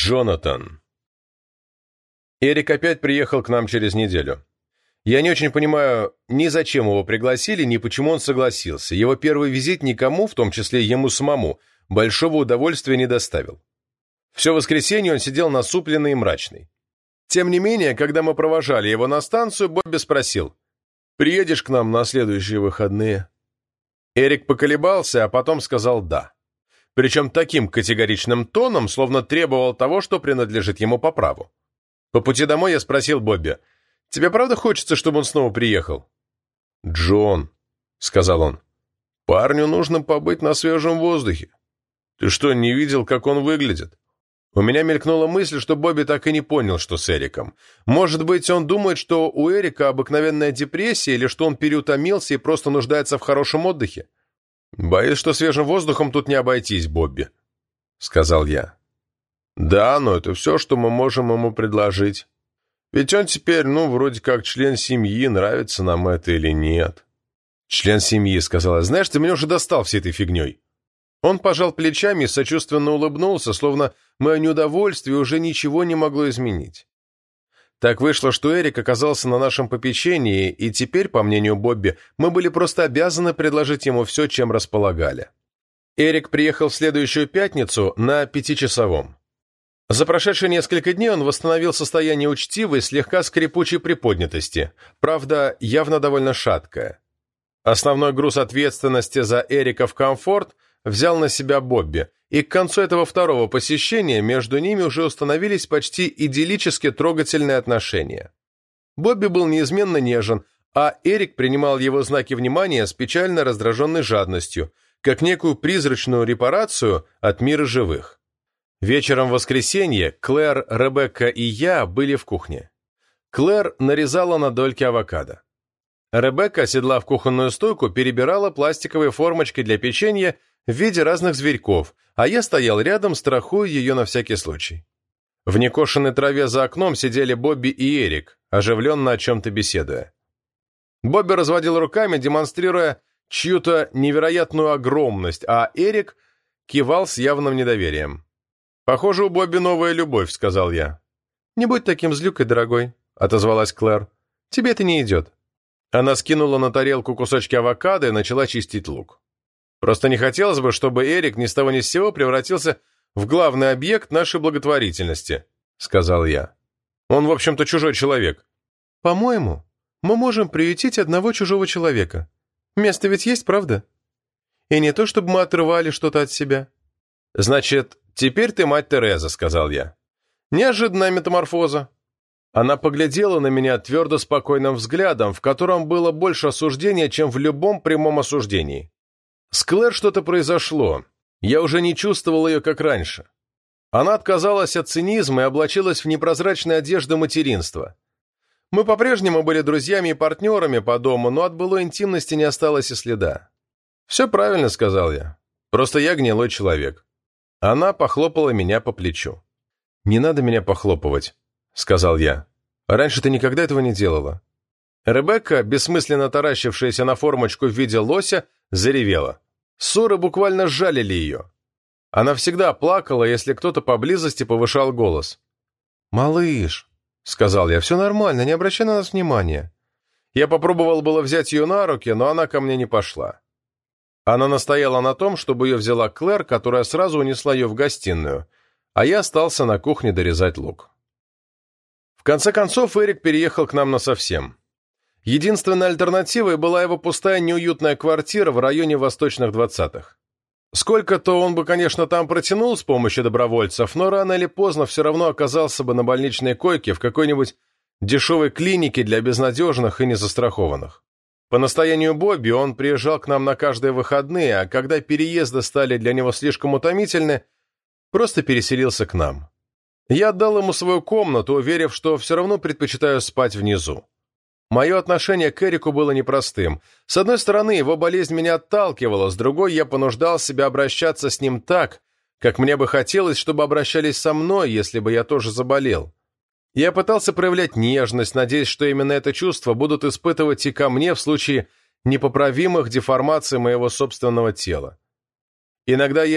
Джонатан. Эрик опять приехал к нам через неделю. Я не очень понимаю, ни зачем его пригласили, ни почему он согласился. Его первый визит никому, в том числе ему самому, большого удовольствия не доставил. Все воскресенье он сидел насупленный и мрачный. Тем не менее, когда мы провожали его на станцию, Бобби спросил: «Приедешь к нам на следующие выходные?» Эрик поколебался, а потом сказал «да». Причем таким категоричным тоном, словно требовал того, что принадлежит ему по праву. По пути домой я спросил Бобби: «Тебе правда хочется, чтобы он снова приехал?» «Джон», — сказал он, — «парню нужно побыть на свежем воздухе. Ты что, не видел, как он выглядит?» У меня мелькнула мысль, что Бобби так и не понял, что с Эриком. Может быть, он думает, что у Эрика обыкновенная депрессия, или что он переутомился и просто нуждается в хорошем отдыхе. «Боюсь, что свежим воздухом тут не обойтись, Бобби», — сказал я. «Да, но это все, что мы можем ему предложить. Ведь он теперь, вроде как член семьи, нравится нам это или нет». «Член семьи», — сказал я. «Знаешь, ты меня уже достал всей этой фигней». Он пожал плечами и сочувственно улыбнулся, словно мое неудовольствие уже ничего не могло изменить. Так вышло, что Эрик оказался на нашем попечении, и теперь, по мнению Бобби, мы были просто обязаны предложить ему все, чем располагали. Эрик приехал в следующую пятницу на 5-часовом. За прошедшие несколько дней он восстановил состояние учтивой, слегка скрипучей приподнятости, правда, явно довольно шаткое. Основной груз ответственности за Эриков комфорт взял на себя Бобби, и к концу этого второго посещения между ними уже установились почти идиллически трогательные отношения. Бобби был неизменно нежен, а Эрик принимал его знаки внимания с печально раздраженной жадностью, как некую призрачную репарацию от мира живых. Вечером в воскресенье Клэр, Ребекка и я были в кухне. Клэр нарезала на дольки авокадо. Ребекка, оседлав кухонную стойку, перебирала пластиковые формочки для печенья в виде разных зверьков, а я стоял рядом, страхуя ее на всякий случай. В некошенной траве за окном сидели Бобби и Эрик, оживленно о чем-то беседуя. Бобби разводил руками, демонстрируя чью-то невероятную огромность, а Эрик кивал с явным недоверием. «Похоже, у Бобби новая любовь», — сказал я. «Не будь таким злюкой, дорогой», — отозвалась Клэр. «Тебе это не идет». Она скинула на тарелку кусочки авокадо и начала чистить лук. «Просто не хотелось бы, чтобы Эрик ни с того ни с сего превратился в главный объект нашей благотворительности», — сказал я. «Он, в общем-то, чужой человек». «По-моему, мы можем приютить одного чужого человека. Место ведь есть, правда? И не то, чтобы мы отрывали что-то от себя». «Значит, теперь ты мать Тереза», — сказал я. «Неожиданная метаморфоза». Она поглядела на меня твердо спокойным взглядом, в котором было больше осуждения, чем в любом прямом осуждении. С Клэр что-то произошло. Я уже не чувствовал ее, как раньше. Она отказалась от цинизма и облачилась в непрозрачные одежды материнства. Мы по-прежнему были друзьями и партнерами по дому, но от былой интимности не осталось и следа. «Все правильно», — сказал я. «Просто я гнилой человек». Она похлопала меня по плечу. «Не надо меня похлопывать», — сказал я. «Раньше ты никогда этого не делала». Ребекка, бессмысленно таращившаяся на формочку в виде лося, заревела. Ссоры буквально сжалили ее. Она всегда плакала, если кто-то поблизости повышал голос. «Малыш», — сказал я, — «все нормально, не обращай на нас внимания». Я попробовал было взять ее на руки, но она ко мне не пошла. Она настояла на том, чтобы ее взяла Клэр, которая сразу унесла ее в гостиную, а я остался на кухне дорезать лук. В конце концов, Эрик переехал к нам насовсем. Единственной альтернативой была его пустая неуютная квартира в районе Восточных 20-х. Сколько-то он бы, конечно, там протянул с помощью добровольцев, но рано или поздно все равно оказался бы на больничной койке в какой-нибудь дешевой клинике для безнадежных и незастрахованных. По настоянию Бобби он приезжал к нам на каждые выходные, а когда переезды стали для него слишком утомительны, просто переселился к нам. Я отдал ему свою комнату, уверив, что все равно предпочитаю спать внизу. Мое отношение к Эрику было непростым. С одной стороны, его болезнь меня отталкивала, с другой, я понуждал себя обращаться с ним так, как мне бы хотелось, чтобы обращались со мной, если бы я тоже заболел. Я пытался проявлять нежность, надеясь, что именно это чувство будут испытывать и ко мне в случае непоправимых деформаций моего собственного тела. Иногда я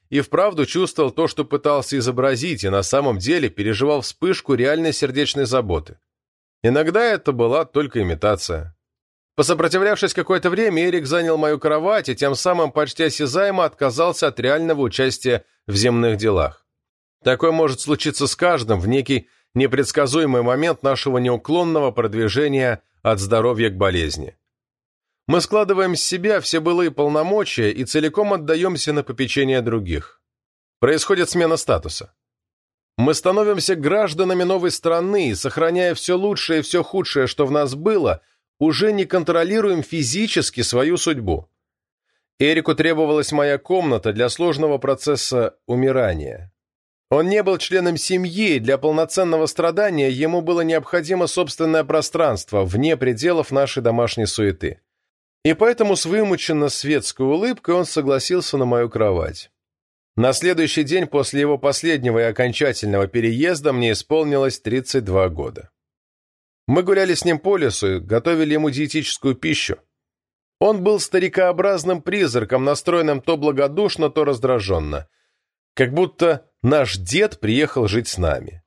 и вправду чувствовал то, что пытался изобразить, и на самом деле переживал вспышку реальной сердечной заботы. Иногда это была только имитация. Посопротивлявшись какое-то время, Эрик занял мою кровать и тем самым почти осязаемо отказался от реального участия в земных делах. Такое может случиться с каждым в некий непредсказуемый момент нашего неуклонного продвижения от здоровья к болезни. Мы складываем с себя все былые полномочия и целиком отдаемся на попечение других. Происходит смена статуса. Мы становимся гражданами новой страны и, сохраняя все лучшее и все худшее, что в нас было, уже не контролируем физически свою судьбу. Эрику требовалась моя комната для сложного процесса умирания. Он не был членом семьи, и для полноценного страдания ему было необходимо собственное пространство, вне пределов нашей домашней суеты. И поэтому с вымученно светской улыбкой он согласился на мою кровать. На следующий день после его последнего и окончательного переезда мне исполнилось 32 года. Мы гуляли с ним по лесу и готовили ему диетическую пищу. Он был старикообразным призраком, настроенным то благодушно, то раздраженно. Как будто наш дед приехал жить с нами.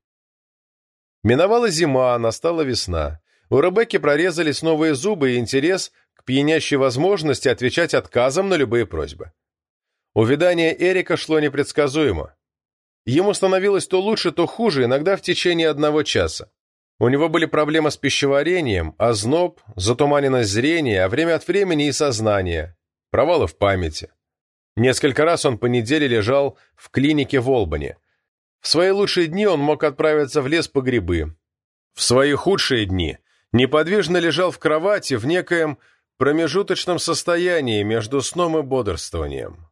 Миновала зима, настала весна. У Ребекки прорезались новые зубы и интерес к пьянящей возможности отвечать отказом на любые просьбы. Увядание Эрика шло непредсказуемо. Ему становилось то лучше, то хуже, иногда в течение 1 часа. У него были проблемы с пищеварением, озноб, затуманенность зрения, а время от времени и сознания, провалы в памяти. Несколько раз он по неделе лежал в клинике в Олбани. В свои лучшие дни он мог отправиться в лес по грибы. В свои худшие дни неподвижно лежал в кровати в некоем промежуточном состоянии между сном и бодрствованием.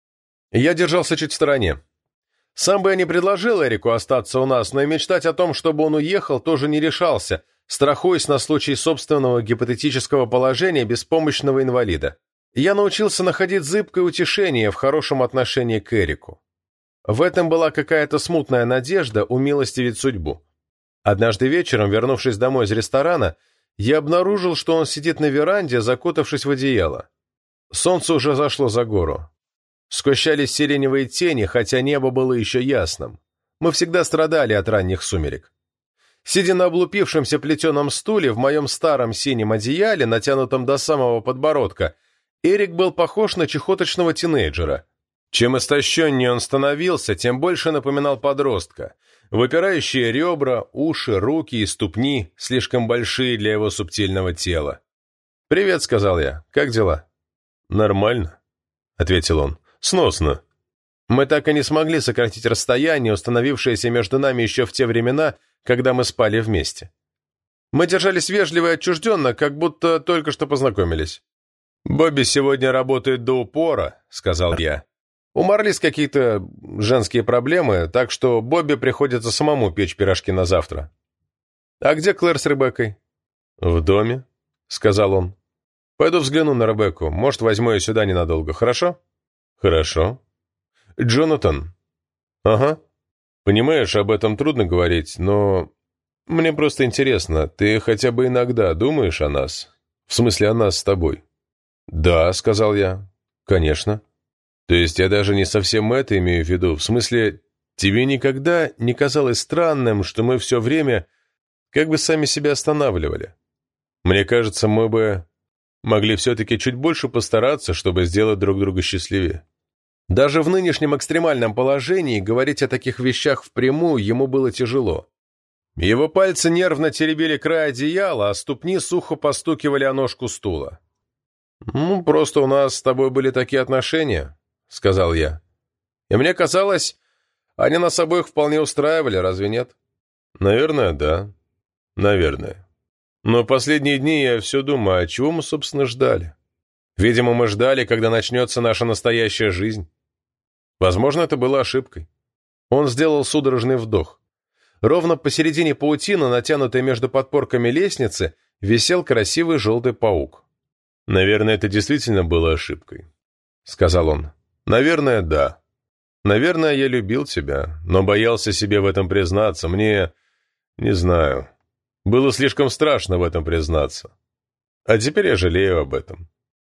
Я держался чуть в стороне. Сам бы я не предложил Эрику остаться у нас, но и мечтать о том, чтобы он уехал, тоже не решался, страхуясь на случай собственного гипотетического положения беспомощного инвалида. Я научился находить зыбкое утешение в хорошем отношении к Эрику. В этом была какая-то смутная надежда умилостивить судьбу. Однажды вечером, вернувшись домой из ресторана, я обнаружил, что он сидит на веранде, закутавшись в одеяло. Солнце уже зашло за гору. Сгущались сиреневые тени, хотя небо было еще ясным. Мы всегда страдали от ранних сумерек. Сидя на облупившемся плетеном стуле в моем старом синем одеяле, натянутом до самого подбородка, Эрик был похож на чехоточного тинейджера. Чем истощеннее он становился, тем больше напоминал подростка. Выпирающие ребра, уши, руки и ступни, слишком большие для его субтильного тела. «Привет», — сказал я. «Как дела?» «Нормально», — ответил он. «Сносно». Мы так и не смогли сократить расстояние, установившееся между нами еще в те времена, когда мы спали вместе. Мы держались вежливо и отчужденно, как будто только что познакомились. «Бобби сегодня работает до упора», — сказал я. «У Марлис какие-то женские проблемы, так что Бобби приходится самому печь пирожки на завтра». «А где Клэр с Ребеккой?» «В доме», — сказал он. «Пойду взгляну на Ребекку. Может, возьму ее сюда ненадолго, хорошо?» «Хорошо». «Джонатан?» «Ага. Понимаешь, об этом трудно говорить, но мне просто интересно, ты хотя бы иногда думаешь о нас? В смысле, о нас с тобой?» «Да», — сказал я. «Конечно». «То есть я даже не совсем это имею в виду. В смысле, тебе никогда не казалось странным, что мы все время как бы сами себя останавливали? Мне кажется, мы бы могли все-таки чуть больше постараться, чтобы сделать друг друга счастливее». Даже в нынешнем экстремальном положении говорить о таких вещах впрямую ему было тяжело. Его пальцы нервно теребили край одеяла, а ступни сухо постукивали о ножку стула. «Ну, просто у нас с тобой были такие отношения», — сказал я. «И мне казалось, они нас обоих вполне устраивали, разве нет?» «Наверное, да. Наверное. Но последние дни я все думаю, а чего мы, собственно, ждали? Видимо, мы ждали, когда начнется наша настоящая жизнь. Возможно, это было ошибкой». Он сделал судорожный вдох. Ровно посередине паутины, натянутой между подпорками лестницы, висел красивый желтый паук. «Наверное, это действительно было ошибкой», — сказал он. «Наверное, да. Наверное, я любил тебя, но боялся себе в этом признаться. Мне... не знаю. Было слишком страшно в этом признаться. А теперь я жалею об этом».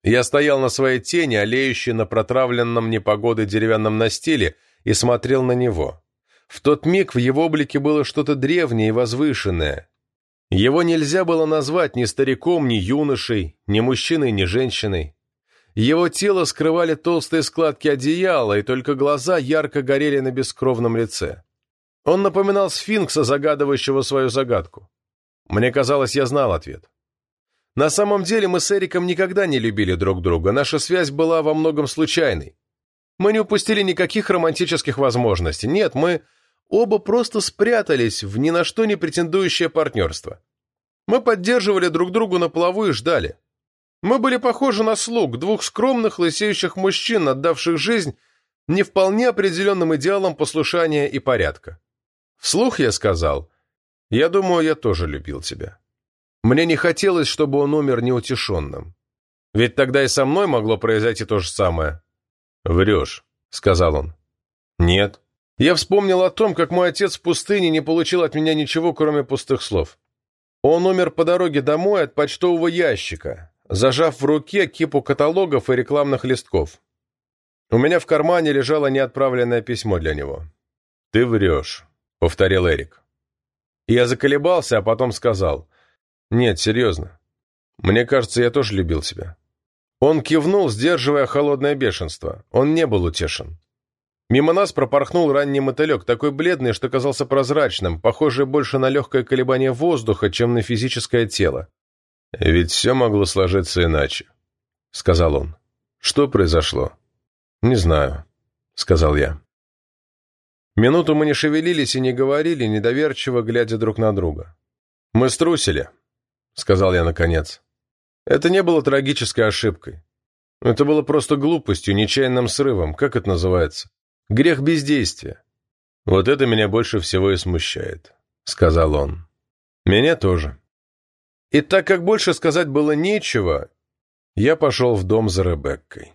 Я стоял на своей тени, олеющей на протравленном непогодой деревянном настиле, и смотрел на него. В тот миг в его облике было что-то древнее и возвышенное. Его нельзя было назвать ни стариком, ни юношей, ни мужчиной, ни женщиной. Его тело скрывали толстые складки одеяла, и только глаза ярко горели на бескровном лице. Он напоминал сфинкса, загадывающего свою загадку. Мне казалось, я знал ответ. На самом деле мы с Эриком никогда не любили друг друга, наша связь была во многом случайной. Мы не упустили никаких романтических возможностей. Нет, мы оба просто спрятались в ни на что не претендующее партнерство. Мы поддерживали друг друга на плаву и ждали. Мы были похожи на слуг, двух скромных, лысеющих мужчин, отдавших жизнь не вполне определенным идеалам послушания и порядка. Вслух я сказал: «Я думаю, я тоже любил тебя». Мне не хотелось, чтобы он умер неутешенным. Ведь тогда и со мной могло произойти то же самое. «Врешь», — сказал он. «Нет». Я вспомнил о том, как мой отец в пустыне не получил от меня ничего, кроме пустых слов. Он умер по дороге домой от почтового ящика, зажав в руке кипу каталогов и рекламных листков. У меня в кармане лежало неотправленное письмо для него. «Ты врешь», — повторил Эрик. Я заколебался, а потом сказал: «Нет, серьезно. Мне кажется, я тоже любил тебя». Он кивнул, сдерживая холодное бешенство. Он не был утешен. Мимо нас пропорхнул ранний мотылек, такой бледный, что казался прозрачным, похожий больше на легкое колебание воздуха, чем на физическое тело. «Ведь все могло сложиться иначе», — сказал он. «Что произошло?» «Не знаю», — сказал я. Минуту мы не шевелились и не говорили, недоверчиво глядя друг на друга. «Мы струсили», — сказал я наконец. «Это не было трагической ошибкой. Это было просто глупостью, нечаянным срывом, как это называется? Грех бездействия». «Вот это меня больше всего и смущает», — сказал он. «Меня тоже». И так как больше сказать было нечего, я пошел в дом за Ребеккой.